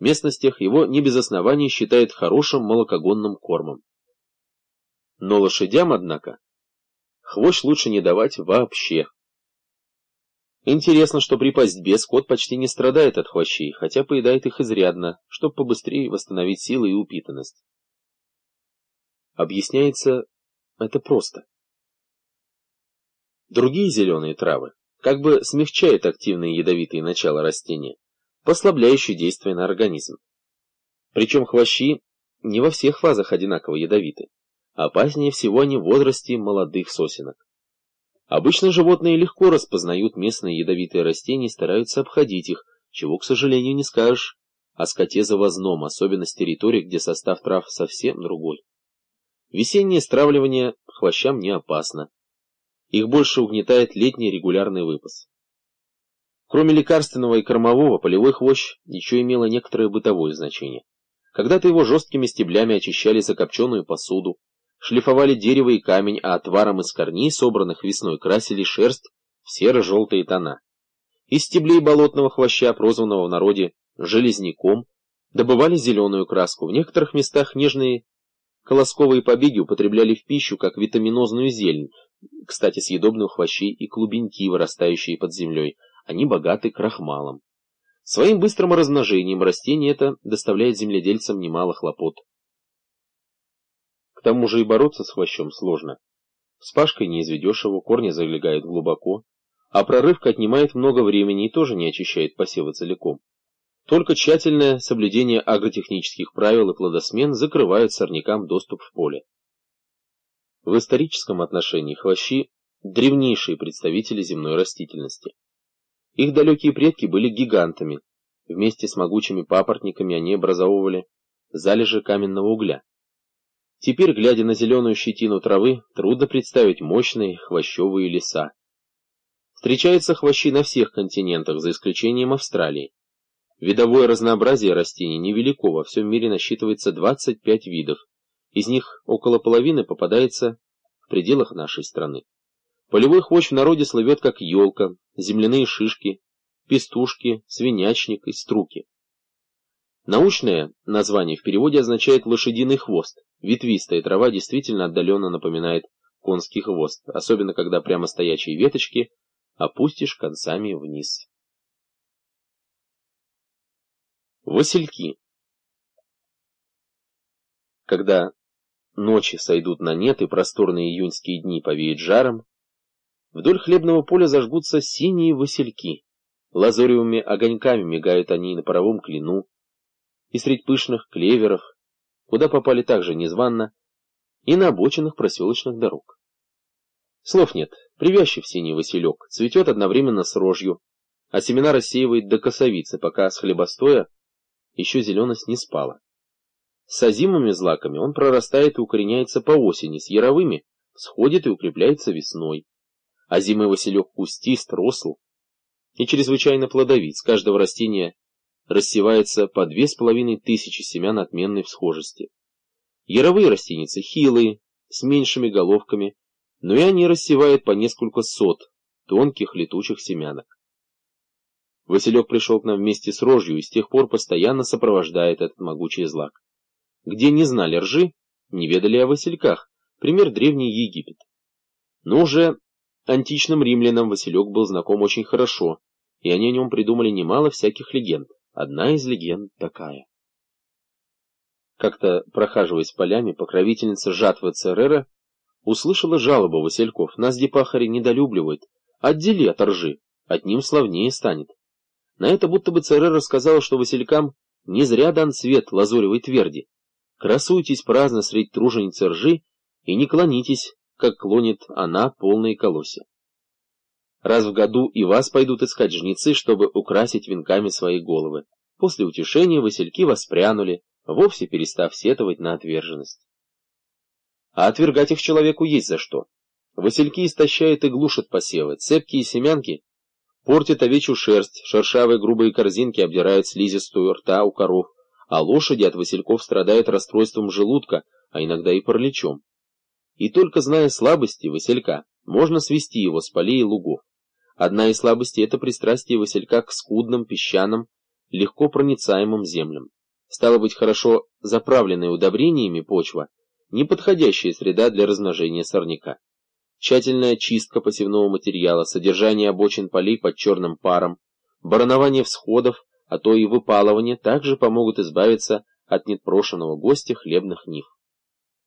местностях его не без оснований считают хорошим молокогонным кормом. Но лошадям, однако, хвощ лучше не давать вообще. Интересно, что при пастьбе скот почти не страдает от хвощей, хотя поедает их изрядно, чтобы побыстрее восстановить силы и упитанность. Объясняется это просто. Другие зеленые травы как бы смягчают активные ядовитые начала растения, послабляющие действие на организм. Причем хвощи не во всех фазах одинаково ядовиты. Опаснее всего они в возрасте молодых сосенок. Обычно животные легко распознают местные ядовитые растения и стараются обходить их, чего, к сожалению, не скажешь о скоте завозном, особенно с территорий, где состав трав совсем другой. Весеннее стравливание хвощам не опасно. Их больше угнетает летний регулярный выпас. Кроме лекарственного и кормового, полевой хвощ еще имело некоторое бытовое значение. Когда-то его жесткими стеблями очищали закопченную посуду, шлифовали дерево и камень, а отваром из корней, собранных весной, красили шерсть в серо-желтые тона. Из стеблей болотного хвоща, прозванного в народе железняком, добывали зеленую краску. В некоторых местах нежные колосковые побеги употребляли в пищу, как витаминозную зелень. Кстати, съедобны у хвощей и клубеньки, вырастающие под землей. Они богаты крахмалом. Своим быстрым размножением растение это доставляет земледельцам немало хлопот. К тому же и бороться с хвощом сложно. Вспашкой не изведешь его, корни залегают глубоко, а прорывка отнимает много времени и тоже не очищает посевы целиком. Только тщательное соблюдение агротехнических правил и плодосмен закрывают сорнякам доступ в поле. В историческом отношении хвощи – древнейшие представители земной растительности. Их далекие предки были гигантами. Вместе с могучими папоротниками они образовывали залежи каменного угля. Теперь, глядя на зеленую щетину травы, трудно представить мощные хвощевые леса. Встречаются хвощи на всех континентах, за исключением Австралии. Видовое разнообразие растений невелико, во всем мире насчитывается 25 видов. Из них около половины попадается в пределах нашей страны. Полевой хвощ в народе слывет как елка, земляные шишки, пестушки, свинячник и струки. Научное название в переводе означает лошадиный хвост. Ветвистая трава действительно отдаленно напоминает конский хвост, особенно когда прямо стоячие веточки опустишь концами вниз. Васильки. Когда ночи сойдут на нет и просторные июньские дни повеют жаром, вдоль хлебного поля зажгутся синие васильки. Лазоревыми огоньками мигают они на паровом клину, и средь пышных клеверов, куда попали также незванно, и на обочинах проселочных дорог. Слов нет, привязчив синий василек, цветет одновременно с рожью, а семена рассеивает до косовицы, пока с хлебостоя еще зеленость не спала. С озимыми злаками он прорастает и укореняется по осени, с яровыми всходит и укрепляется весной. Озимый василек кустист, росл и чрезвычайно плодовит, с каждого растения рассевается по 2500 семян отменной всхожести. Яровые растеницы хилые, с меньшими головками, но и они рассевают по несколько сот тонких летучих семянок. Василек пришел к нам вместе с рожью и с тех пор постоянно сопровождает этот могучий злак. Где не знали ржи, не ведали о васильках, пример Древний Египет. Но уже античным римлянам василек был знаком очень хорошо, и они о нем придумали немало всяких легенд. Одна из легенд такая. Как-то, прохаживаясь полями, покровительница жатвы Церера услышала жалобу васильков: нас депахари недолюбливают, отдели от ржи, одним славнее станет. На это будто бы Церера сказала, что василькам не зря дан цвет лазоревой тверди. Красуйтесь праздно средь труженицы ржи и не клонитесь, как клонит она полные колосья. Раз в году и вас пойдут искать жнецы, чтобы украсить венками свои головы. После утешения васильки воспрянули, вовсе перестав сетовать на отверженность. А отвергать их человеку есть за что. Васильки истощают и глушат посевы, цепкие семянки портят овечью шерсть, шершавые грубые корзинки обдирают слизистую рта у коров, а лошади от васильков страдают расстройством желудка, а иногда и параличом. И только зная слабости василька, можно свести его с полей и лугов. Одна из слабостей — это пристрастие василька к скудным, песчаным легко проницаемым землям. Стало быть, хорошо заправленная удобрениями почва – неподходящая среда для размножения сорняка. Тщательная чистка посевного материала, содержание обочин полей под черным паром, баранование всходов, а то и выпалывание также помогут избавиться от непрошеного гостя хлебных нив.